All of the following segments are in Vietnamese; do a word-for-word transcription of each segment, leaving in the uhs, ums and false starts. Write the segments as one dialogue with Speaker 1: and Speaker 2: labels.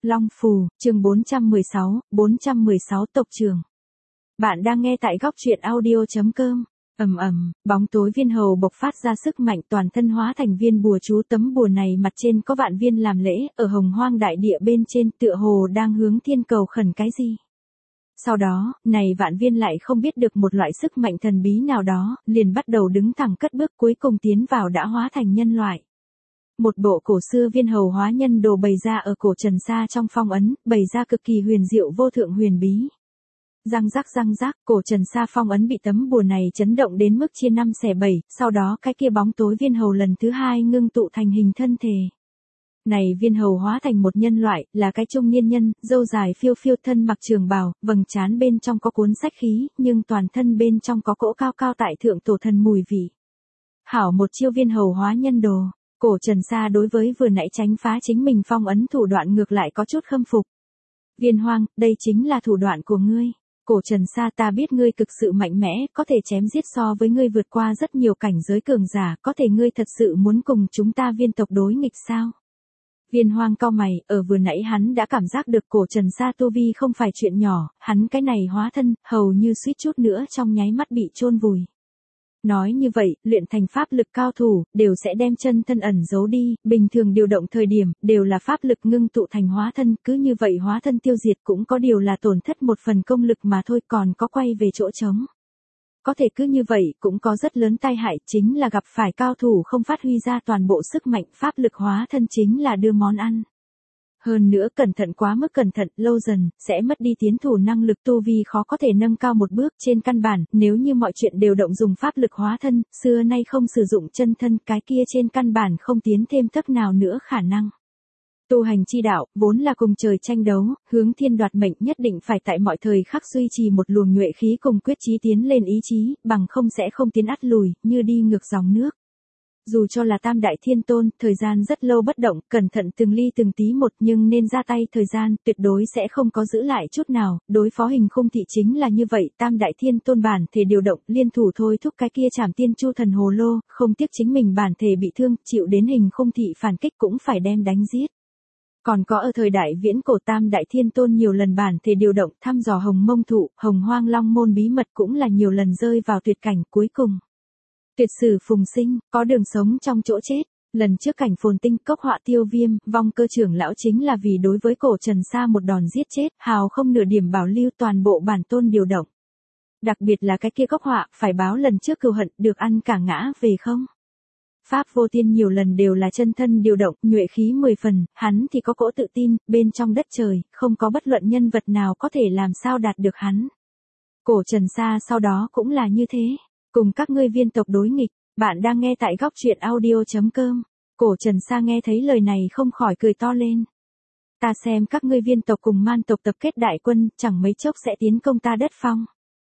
Speaker 1: Long Phù, chương bốn trăm mười sáu, bốn trăm mười sáu tộc trưởng. Bạn đang nghe tại góc truyện audio chấm com. Ầm ầm, bóng tối viên hầu bộc phát ra sức mạnh, toàn thân hóa thành viên bùa chú. Tấm bùa này mặt trên có vạn viên làm lễ, ở hồng hoang đại địa bên trên tựa hồ đang hướng thiên cầu khẩn cái gì. Sau đó, này vạn viên lại không biết được một loại sức mạnh thần bí nào đó, liền bắt đầu đứng thẳng cất bước, cuối cùng tiến vào đã hóa thành nhân loại. Một bộ cổ xưa viên hầu hóa nhân đồ bày ra ở cổ trần sa trong phong ấn, bày ra cực kỳ huyền diệu vô thượng huyền bí. Răng rắc răng rắc, cổ trần sa phong ấn bị tấm bùa này chấn động đến mức chia năm xẻ bảy, sau đó cái kia bóng tối viên hầu lần thứ hai ngưng tụ thành hình thân thể. Này viên hầu hóa thành một nhân loại, là cái trung niên nhân, râu dài phiêu phiêu, thân mặc trường bào, vầng trán bên trong có cuốn sách khí, nhưng toàn thân bên trong có cỗ cao cao tại thượng tổ thần mùi vị. Hảo một chiêu viên hầu hóa nhân đồ. Cổ trần sa đối với vừa nãy tránh phá chính mình phong ấn thủ đoạn ngược lại có chút khâm phục. Viên Hoang, đây chính là thủ đoạn của ngươi. Cổ trần sa, ta biết ngươi cực sự mạnh mẽ, có thể chém giết so với ngươi vượt qua rất nhiều cảnh giới cường giả, có thể ngươi thật sự muốn cùng chúng ta viên tộc đối nghịch sao? Viên Hoang cau mày, ở vừa nãy hắn đã cảm giác được cổ trần sa tu vi không phải chuyện nhỏ, hắn cái này hóa thân, hầu như suýt chút nữa trong nháy mắt bị chôn vùi. Nói như vậy, luyện thành pháp lực cao thủ, đều sẽ đem chân thân ẩn giấu đi, bình thường điều động thời điểm, đều là pháp lực ngưng tụ thành hóa thân, cứ như vậy hóa thân tiêu diệt cũng có điều là tổn thất một phần công lực mà thôi, còn có quay về chỗ trống. Có thể cứ như vậy, cũng có rất lớn tai hại, chính là gặp phải cao thủ không phát huy ra toàn bộ sức mạnh, pháp lực hóa thân chính là đưa món ăn. Hơn nữa cẩn thận quá mức cẩn thận, lâu dần, sẽ mất đi tiến thủ năng lực, tu vi khó có thể nâng cao một bước. Trên căn bản, nếu như mọi chuyện đều động dùng pháp lực hóa thân, xưa nay không sử dụng chân thân, cái kia trên căn bản không tiến thêm tấc nào nữa khả năng. Tu hành chi đạo, vốn là cùng trời tranh đấu, hướng thiên đoạt mệnh, nhất định phải tại mọi thời khắc duy trì một luồng nhuệ khí cùng quyết chí tiến lên ý chí, bằng không sẽ không tiến ắt lùi, như đi ngược dòng nước. Dù cho là tam đại thiên tôn, thời gian rất lâu bất động, cẩn thận từng ly từng tí một, nhưng nên ra tay thời gian, tuyệt đối sẽ không có giữ lại chút nào. Đối phó hình khung thị chính là như vậy, tam đại thiên tôn bản thể điều động, liên thủ thôi thúc cái kia trảm tiên chu thần hồ lô, không tiếc chính mình bản thể bị thương, chịu đến hình khung thị phản kích cũng phải đem đánh giết. Còn có ở thời đại viễn cổ, tam đại thiên tôn nhiều lần bản thể điều động, thăm dò hồng mông thụ, hồng hoang long môn bí mật, cũng là nhiều lần rơi vào tuyệt cảnh, cuối cùng tuyệt sử phùng sinh, có đường sống trong chỗ chết. Lần trước cảnh phồn tinh, cốc họa tiêu viêm, vong cơ trưởng lão chính là vì đối với cổ trần sa một đòn giết chết, hào không nửa điểm bảo lưu, toàn bộ bản tôn điều động. Đặc biệt là cái kia cốc họa, phải báo lần trước cừu hận, được ăn cả ngã về không. Pháp vô tiên nhiều lần đều là chân thân điều động, nhuệ khí mười phần, hắn thì có cỗ tự tin, bên trong đất trời, không có bất luận nhân vật nào có thể làm sao đạt được hắn. Cổ trần sa sau đó cũng là như thế. Cùng các ngươi viên tộc đối nghịch, bạn đang nghe tại góc truyện audio chấm com. Cổ trần sa nghe thấy lời này không khỏi cười to lên. Ta xem các ngươi viên tộc cùng man tộc tập kết đại quân, chẳng mấy chốc sẽ tiến công ta đất phong.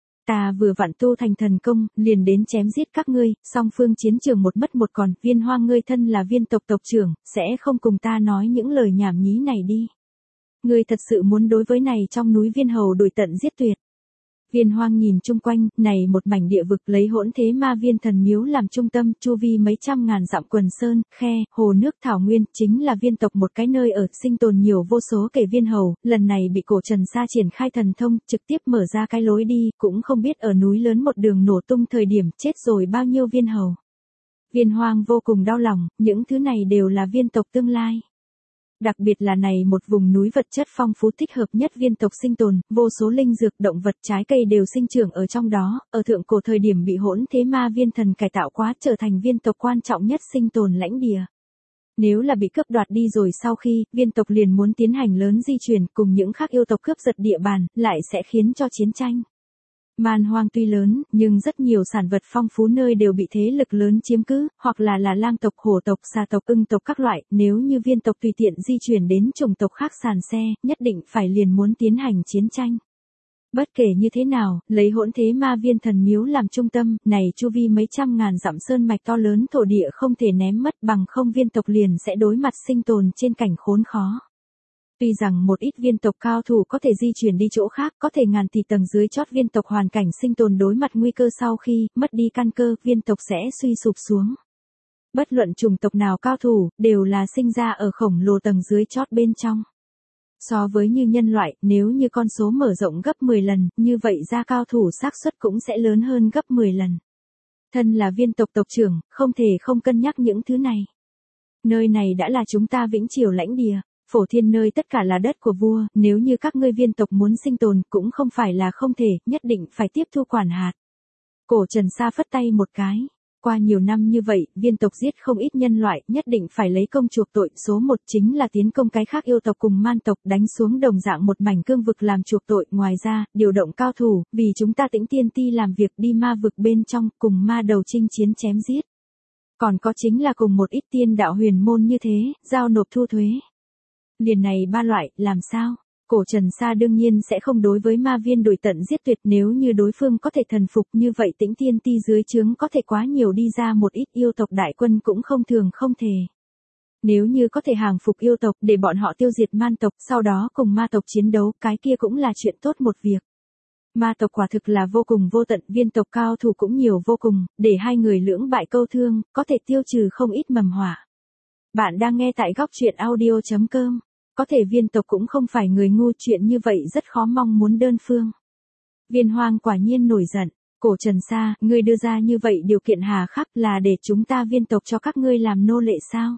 Speaker 1: Ta vừa vặn tu thành thần công, liền đến chém giết các ngươi, song phương chiến trường một mất một còn. Viên Hoang, ngươi thân là viên tộc tộc trưởng, sẽ không cùng ta nói những lời nhảm nhí này đi. Ngươi thật sự muốn đối với này trong núi viên hầu đuổi tận giết tuyệt. Viên Hoang nhìn chung quanh, này một mảnh địa vực lấy hỗn thế ma viên thần miếu làm trung tâm, chu vi mấy trăm ngàn dặm quần sơn, khe, hồ nước thảo nguyên, chính là viên tộc một cái nơi ở, sinh tồn nhiều vô số kể viên hầu, lần này bị cổ trần sa triển khai thần thông, trực tiếp mở ra cái lối đi, cũng không biết ở núi lớn một đường nổ tung thời điểm, chết rồi bao nhiêu viên hầu. Viên Hoang vô cùng đau lòng, những thứ này đều là viên tộc tương lai. Đặc biệt là này một vùng núi vật chất phong phú, thích hợp nhất viên tộc sinh tồn, vô số linh dược, động vật, trái cây đều sinh trưởng ở trong đó, ở thượng cổ thời điểm bị hỗn thế ma viên thần cải tạo quá, trở thành viên tộc quan trọng nhất sinh tồn lãnh địa. Nếu là bị cướp đoạt đi rồi sau khi, viên tộc liền muốn tiến hành lớn di chuyển, cùng những khác yêu tộc cướp giật địa bàn, lại sẽ khiến cho chiến tranh. Man hoang tuy lớn, nhưng rất nhiều sản vật phong phú nơi đều bị thế lực lớn chiếm cứ, hoặc là là lang tộc, hổ tộc, xà tộc, ưng tộc các loại, nếu như viên tộc tùy tiện di chuyển đến chủng tộc khác sàn xe, nhất định phải liền muốn tiến hành chiến tranh. Bất kể như thế nào, lấy hỗn thế ma viên thần miếu làm trung tâm, này chu vi mấy trăm ngàn dặm sơn mạch to lớn thổ địa không thể ném mất, bằng không viên tộc liền sẽ đối mặt sinh tồn trên cảnh khốn khó. Tuy rằng một ít viên tộc cao thủ có thể di chuyển đi chỗ khác, có thể ngàn tỷ tầng dưới chót viên tộc hoàn cảnh sinh tồn đối mặt nguy cơ sau khi mất đi căn cơ, viên tộc sẽ suy sụp xuống. Bất luận chủng tộc nào cao thủ, đều là sinh ra ở khổng lồ tầng dưới chót bên trong. So với như nhân loại, nếu như con số mở rộng gấp mười lần, như vậy ra cao thủ xác suất cũng sẽ lớn hơn gấp mười lần. Thân là viên tộc tộc trưởng, không thể không cân nhắc những thứ này. Nơi này đã là chúng ta Vĩnh Triều lãnh địa, phổ thiên nơi tất cả là đất của vua, nếu như các ngươi viên tộc muốn sinh tồn cũng không phải là không thể, nhất định phải tiếp thu quản hạt. Cổ Trần Sa phất tay một cái. Qua nhiều năm như vậy, viên tộc giết không ít nhân loại, nhất định phải lấy công chuộc tội. Số một chính là tiến công cái khác yêu tộc cùng man tộc, đánh xuống đồng dạng một mảnh cương vực làm chuộc tội. Ngoài ra, điều động cao thủ, vì chúng ta Tĩnh Tiên Ti làm việc đi ma vực bên trong, cùng ma đầu chinh chiến chém giết. Còn có chính là cùng một ít tiên đạo huyền môn như thế, giao nộp thu thuế. Liền này ba loại, làm sao? Cổ Trần Sa đương nhiên sẽ không đối với ma viên đuổi tận giết tuyệt, nếu như đối phương có thể thần phục như vậy Tĩnh Tiên Ti dưới trướng có thể quá nhiều đi ra một ít yêu tộc đại quân cũng không thường không thể. Nếu như có thể hàng phục yêu tộc để bọn họ tiêu diệt man tộc, sau đó cùng ma tộc chiến đấu, cái kia cũng là chuyện tốt một việc. Ma tộc quả thực là vô cùng vô tận, viên tộc cao thủ cũng nhiều vô cùng, để hai người lưỡng bại câu thương, có thể tiêu trừ không ít mầm họa. Bạn đang nghe tại góc truyện audio chấm com. Có thể viên tộc cũng không phải người ngu, chuyện như vậy rất khó mong muốn đơn phương. Viên Hoang quả nhiên nổi giận. Cổ Trần Sa, ngươi đưa ra như vậy điều kiện hà khắc là để chúng ta viên tộc cho các ngươi làm nô lệ sao?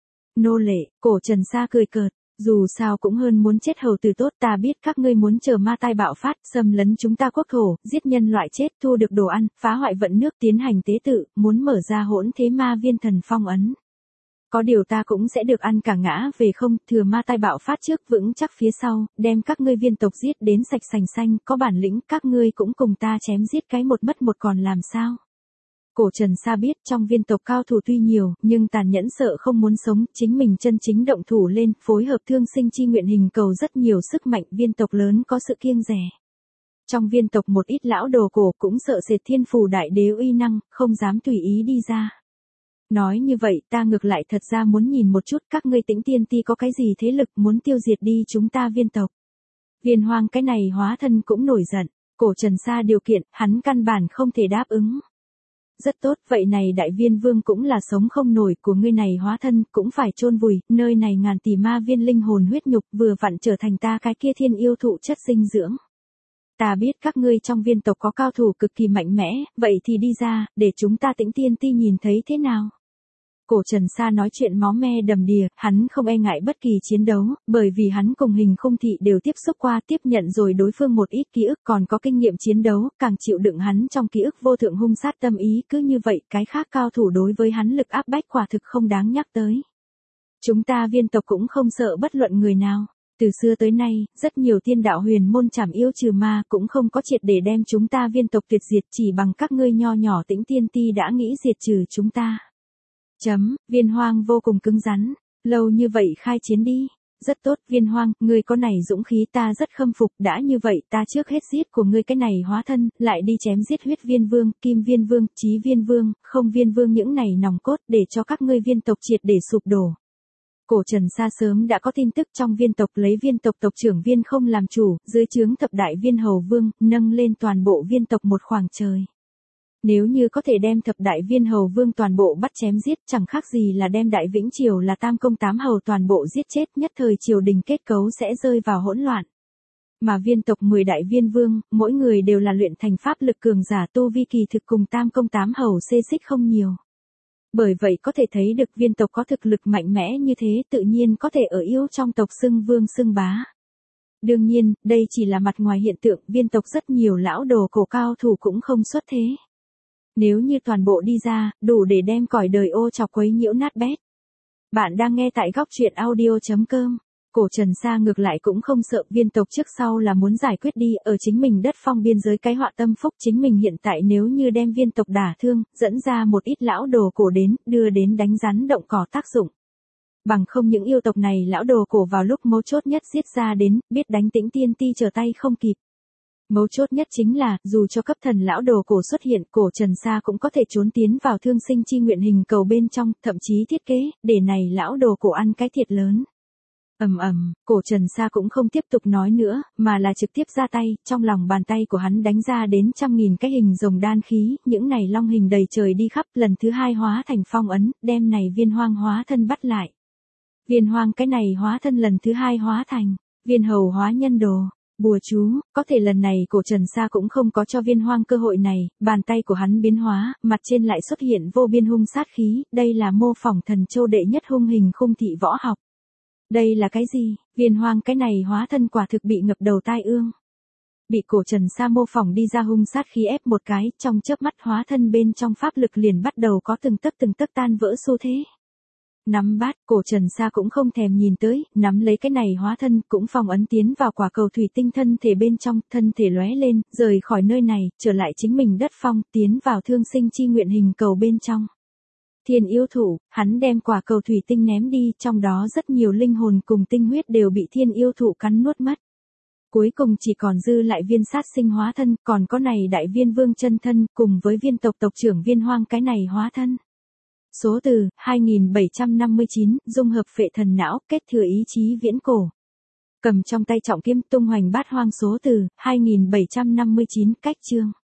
Speaker 1: Nô lệ, Cổ Trần Sa cười cợt, dù sao cũng hơn muốn chết hầu tử tốt, ta biết các ngươi muốn chờ ma tai bạo phát, xâm lấn chúng ta quốc thổ, giết nhân loại chết, thu được đồ ăn, phá hoại vận nước, tiến hành tế tự, muốn mở ra hỗn thế ma viên thần phong ấn. Có điều ta cũng sẽ được ăn cả ngã về không, thừa ma tai bạo phát trước vững chắc phía sau, đem các ngươi viên tộc giết đến sạch sành xanh, có bản lĩnh các ngươi cũng cùng ta chém giết cái một mất một còn làm sao. Cổ Trần Sa biết trong viên tộc cao thủ tuy nhiều, nhưng tàn nhẫn sợ không muốn sống, chính mình chân chính động thủ lên, phối hợp thương sinh chi nguyện hình cầu rất nhiều sức mạnh, viên tộc lớn có sự kiêng dè. Trong viên tộc một ít lão đồ cổ cũng sợ sệt thiên phù đại đế uy năng, không dám tùy ý đi ra. Nói như vậy ta ngược lại thật ra muốn nhìn một chút các ngươi Tĩnh Tiên Ti có cái gì thế lực muốn tiêu diệt đi chúng ta viên tộc. Viên Hoang cái này hóa thân cũng nổi giận, Cổ Trần Sa điều kiện, hắn căn bản không thể đáp ứng. Rất tốt, vậy này đại viên vương cũng là sống không nổi của ngươi này hóa thân, cũng phải chôn vùi, nơi này ngàn tỷ ma viên linh hồn huyết nhục vừa vặn trở thành ta cái kia thiên yêu thụ chất dinh dưỡng. Ta biết các ngươi trong viên tộc có cao thủ cực kỳ mạnh mẽ, vậy thì đi ra, để chúng ta Tĩnh Tiên Ti nhìn thấy thế nào. Cổ Trần Sa nói chuyện máu me đầm đìa, hắn không e ngại bất kỳ chiến đấu, bởi vì hắn cùng Hình Khung Thị đều tiếp xúc qua, tiếp nhận rồi đối phương một ít ký ức, còn có kinh nghiệm chiến đấu, càng chịu đựng hắn trong ký ức vô thượng hung sát tâm ý, cứ như vậy, cái khác cao thủ đối với hắn lực áp bách quả thực không đáng nhắc tới. Chúng ta viên tộc cũng không sợ bất luận người nào. Từ xưa tới nay, rất nhiều tiên đạo huyền môn trảm yêu trừ ma cũng không có triệt để đem chúng ta viên tộc tuyệt diệt, chỉ bằng các ngươi nho nhỏ Tĩnh Tiên Ti đã nghĩ diệt trừ chúng ta. Chấm, Viên Hoang vô cùng cứng rắn, lâu như vậy khai chiến đi. Rất tốt, Viên Hoang, ngươi có này dũng khí ta rất khâm phục, đã như vậy ta trước hết giết của ngươi cái này hóa thân, lại đi chém giết huyết viên vương, kim viên vương, chí viên vương, không viên vương những này nòng cốt để cho các ngươi viên tộc triệt để sụp đổ. Cổ Trần Sa sớm đã có tin tức trong viên tộc lấy viên tộc tộc trưởng Viên Không làm chủ, dưới trướng thập đại viên hầu vương, nâng lên toàn bộ viên tộc một khoảng trời. Nếu như có thể đem thập đại viên hầu vương toàn bộ bắt chém giết, chẳng khác gì là đem đại Vĩnh Triều là tam công tám hầu toàn bộ giết chết, nhất thời triều đình kết cấu sẽ rơi vào hỗn loạn. Mà viên tộc mười đại viên vương, mỗi người đều là luyện thành pháp lực cường giả, tu vi kỳ thực cùng tam công tám hầu xê xích không nhiều. Bởi vậy có thể thấy được viên tộc có thực lực mạnh mẽ như thế, tự nhiên có thể ở yêu trong tộc xưng vương xưng bá. Đương nhiên, đây chỉ là mặt ngoài hiện tượng, viên tộc rất nhiều lão đồ cổ cao thủ cũng không xuất thế. Nếu như toàn bộ đi ra, đủ để đem cõi đời ô chọc quấy nhiễu nát bét. Bạn đang nghe tại góc truyện audio chấm com. Cổ Trần Sa ngược lại cũng không sợ, viên tộc trước sau là muốn giải quyết đi, ở chính mình đất phong biên giới cái họa tâm phúc, chính mình hiện tại nếu như đem viên tộc đả thương, dẫn ra một ít lão đồ cổ đến, đưa đến đánh rắn động cỏ tác dụng. Bằng không những yêu tộc này lão đồ cổ vào lúc mấu chốt nhất giết ra đến, biết đánh Tĩnh Tiên Ti trở tay không kịp. Mấu chốt nhất chính là, dù cho cấp thần lão đồ cổ xuất hiện, Cổ Trần Sa cũng có thể trốn tiến vào thương sinh chi nguyện hình cầu bên trong, thậm chí thiết kế, để này lão đồ cổ ăn cái thiệt lớn. Ầm ầm, Cổ Trần Sa cũng không tiếp tục nói nữa, mà là trực tiếp ra tay, trong lòng bàn tay của hắn đánh ra đến trăm nghìn cái hình rồng đan khí, những này long hình đầy trời đi khắp, lần thứ hai hóa thành phong ấn, đem này Viên Hoang hóa thân bắt lại. Viên Hoang cái này hóa thân lần thứ hai hóa thành Viên hầu hóa nhân đồ. Bùa chú, có thể lần này cổ Trần Sa cũng không có cho Viên Hoang cơ hội này, bàn tay của hắn biến hóa, mặt trên lại xuất hiện vô biên hung sát khí, đây là mô phỏng thần châu đệ nhất hung hình khung thị võ học. Đây là cái gì? Viên Hoang cái này hóa thân quả thực bị ngập đầu tai ương. Bị cổ Trần Sa mô phỏng đi ra hung sát khí ép một cái, trong chớp mắt hóa thân bên trong pháp lực liền bắt đầu có từng tấc từng tấc tan vỡ xu thế. Nắm bát, cổ Trần Sa cũng không thèm nhìn tới, nắm lấy cái này hóa thân, cũng phong ấn tiến vào quả cầu thủy tinh thân thể bên trong, thân thể lóe lên, rời khỏi nơi này, trở lại chính mình đất phong, tiến vào thương sinh chi nguyện hình cầu bên trong. Thiên yêu thủ, hắn đem quả cầu thủy tinh ném đi, trong đó rất nhiều linh hồn cùng tinh huyết đều bị thiên yêu thủ cắn nuốt mất. Cuối cùng chỉ còn dư lại viên sát sinh hóa thân, còn có này đại viên vương chân thân, cùng với viên tộc tộc trưởng Viên Hoang cái này hóa thân. Số từ, hai nghìn bảy trăm năm mươi chín, dung hợp phệ thần não, kết thừa ý chí viễn cổ. Cầm trong tay trọng kiếm tung hoành bát hoang số từ, hai nghìn bảy trăm năm mươi chín, cách chương.